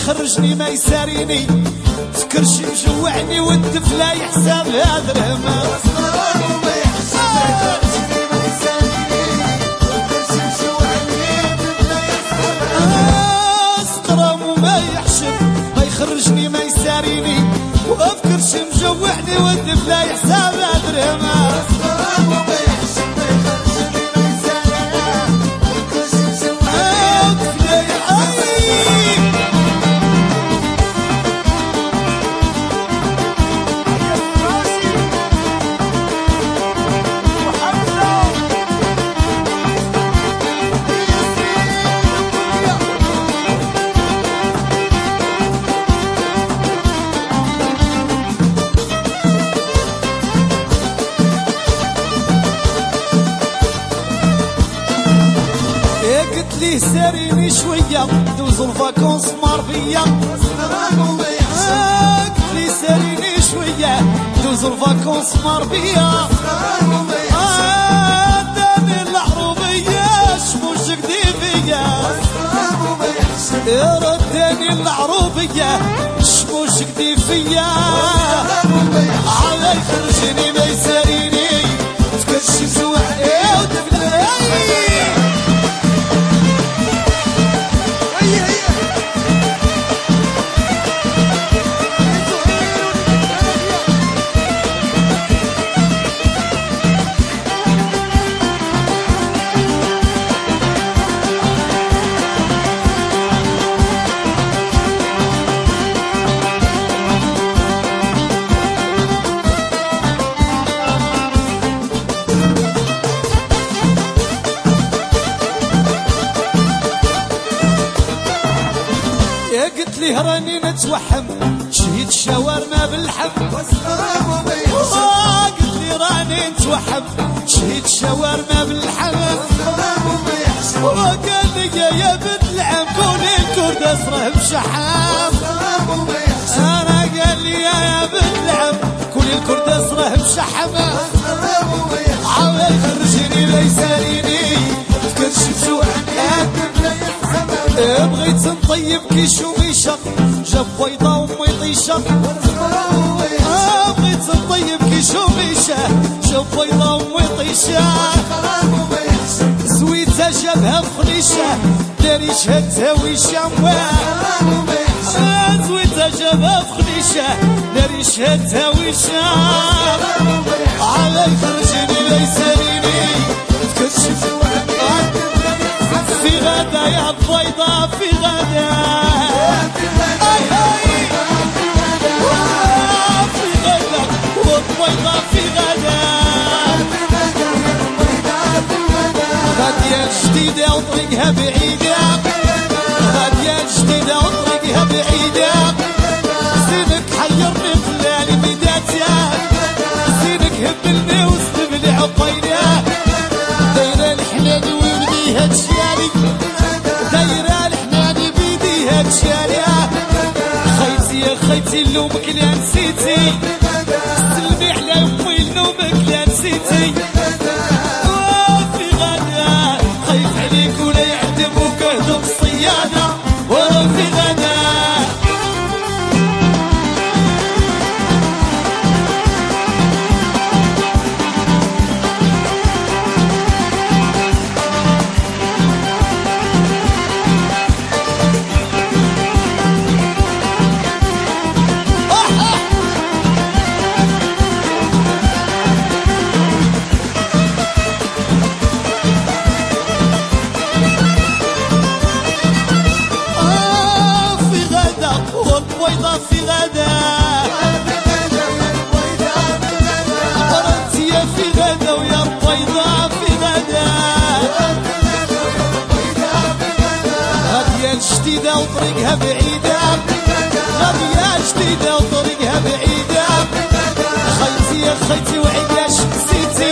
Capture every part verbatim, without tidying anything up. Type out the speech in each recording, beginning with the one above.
يخرجني ما يساريني، فكرش مجوعني والدفلة يحسب هذا درهم. استرام وما يحسب ما يخرجني ما يساريني، وفكرش مجوعني والدفلة يحسب هذا درهم. قلت لي ساريني شوية دوزو الفاكونس مارفية. قلت لي ساريني شوية دوزو الفاكونس مارفية. داني العروبية شموش قدي فيا، رداني العروبية شموش قدي فيا. على يخرجني ما يساريني فكرش مزوعني ودفلي. قلت لي راني نتوحم شهيد الشاورما باللحم. قلت لي راني نتوحم شهيد الشاورما باللحم. وقال لي يا بنت العم كوني الكرد اصره بشحام. انا قال لي يا بنت العم كوني الكرد اصره بشحام. عاود يخرجني لا يساليني فكرش بجوعني. بغيت نطيب كي شوميشة جاب بيضة ومي طيشة. بغيت نطيب كي شوميشة جاب بيضة ومي طيشة. زويتها جابها بخليشة داري شهدتها ويشام. زويتها جابها بخليشة داري شهدتها ويشام. على يخرجني لا يساليني فكرش في غدا يا بيضة في غدا. أي أي في غدا والبيضة في غدا. غادية جديدة وطريقها بعيدة. غادية جديدة وطريقها بعيدة. زينك حيرني خلالي بدايتها. زينك هبلني وسلبني عقيدة. دايرة الحنان ويولديها تشيالي. دايرة الحنان بيديها تشيالي. خيتي يا خيتي لومك لا نسيتي. سلمي على امي لومك لا نسيتي. وفي غدا خايف عليك ولا يعدموك اهدم الصيادة. وفي غدا والبيضة في غدا. ورنتي في غدا ويا البيضة في غدا. غادية جديدة وطريقها بعيدة. غادية جديدة وطريقها بعيدة. خيتي يا خيتي وعلاش نسيتي.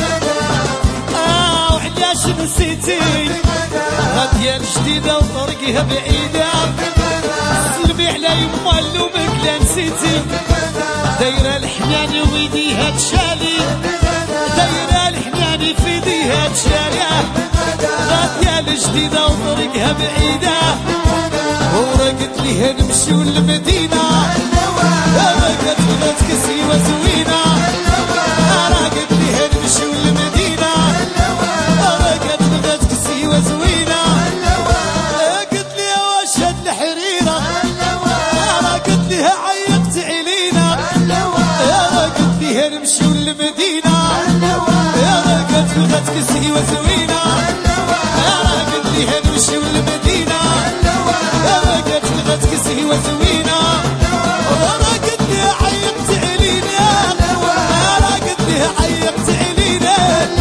اه وعلاش نسيتي. غادية جديدة وطريقها بعيدة. سلمي على يما لومك لا نسيتي. دايرة الحنان ويديها تشالي. دايرة الحنان في يديها تشالي. غادية الجديدة وطريقها بعيدة. ورق قلت لي نمشيو للمدينة انا قلت بغات كسيوة زوينة انا قلت لي نمشيو للمدينة انا قلت بغات كسيوة زوينة قلت لي واش هاد الحريرة انا قلت لي عيقت علينا انا قلت لي نمشيو للمدينة انا قلت بغات كسيوة زوينة انا قلت لي نمشيو للمدينة انا قلت بغات كسيوة زوينة انا قلت لي عيقت علينا انا قلت لي عيقت علينا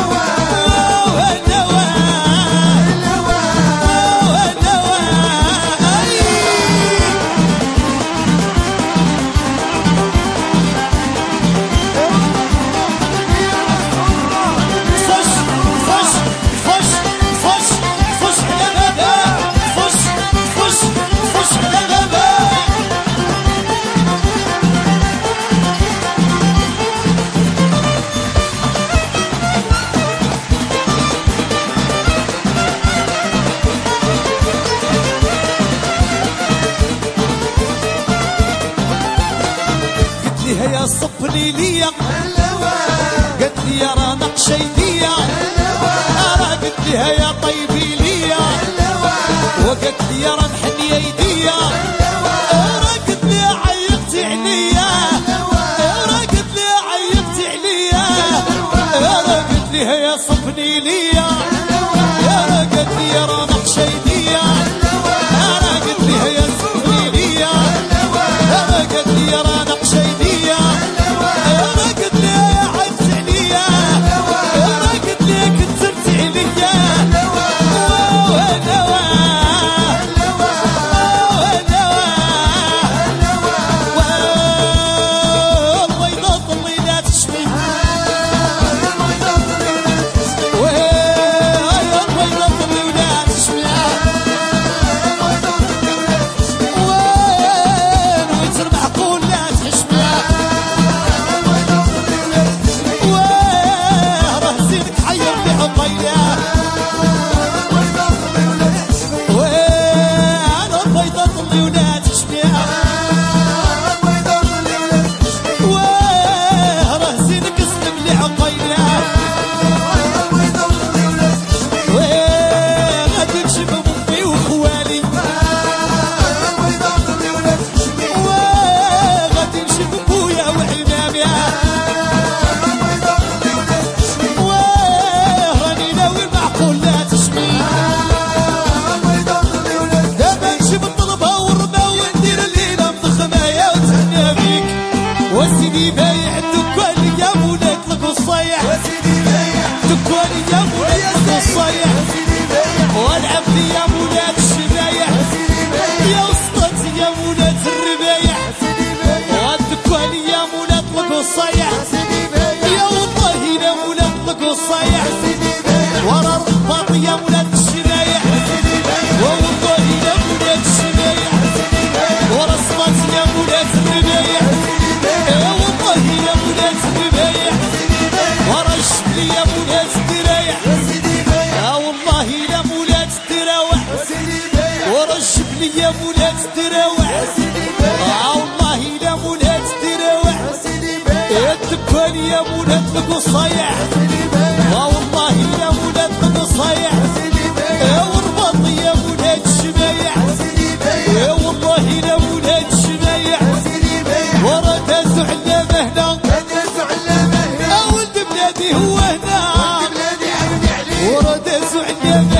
يا صبني ليا قلت لي يا راه نقش ايديا انا قلت لها يا طيبي ليا وقلت لي يا راه نحني ايديا انا قلت لي عيقت عليا انا قلت لي عيقت عليا انا قلت لها يا صبني ليا انا قلت لي يا راه نقش ايديا انا قلت لها يا صبني ليا انا قلت لي يا راه نقش ايديا وسيدي بايع الدكان يا مولاي طلق الصيح وسيدي بايع الدكان يا مولاي طلق الصيح والعبد يا مولاي الشبايح يا وسطات يا مولاي الربايح والدكان يا مولاي طلق الصيح يا والله يا مولاي طلق الصيح ورا الرباط يا مولاي الشبايح والله يا مولاي الشبايح ورا الصمات يا مولاي الربايح والله يا مولاي الربايح ورا الشبل يا مولاي الدرايح والله يا مولاي الدراوح ورا الشبل يا مولاي الدراوح والله يا مولاي الدراوح الدكان يا مولاي طلق الصيح والله يا مولاي طلق الصيح والرباط يا مولاي الشبايح والله يا مولاي الشبايح ورا دازو علامة هنا ولد بلادي هو هنا ورا دازو علامة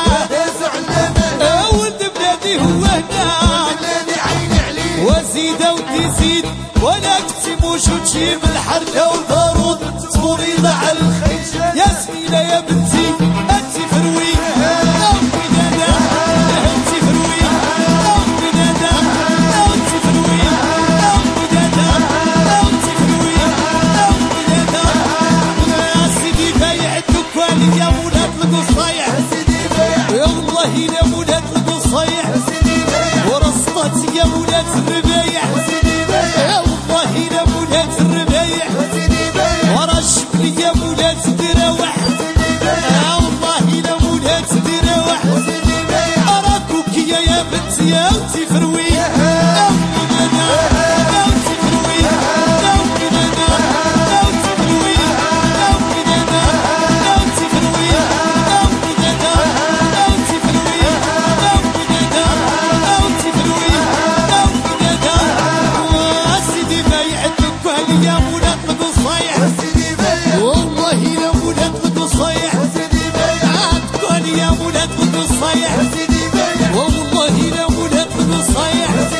هنا ولد بلادي هو هنا وزيدة وتزيد ولا كتموش وتجيب الحركة والبارود تبريضة على الخيش يا سمينة يا بنتي انتي فروي امي دادا انتي فروي امي دادا انتي فروي امي دادا انتي فروي امي دادا يا سيدي بايع الدكان يا مولاي طلق الصيح يا والله يا مولاي طلق الصيح ورا السطات يا مولاي الربايح يا والله يا مولاي الربايح ورا الشبل يا مولاي الدراوح يا والله يا مولاي الدراوح اراكوك يا بنتي دوتي فروي والله لو ولد صيح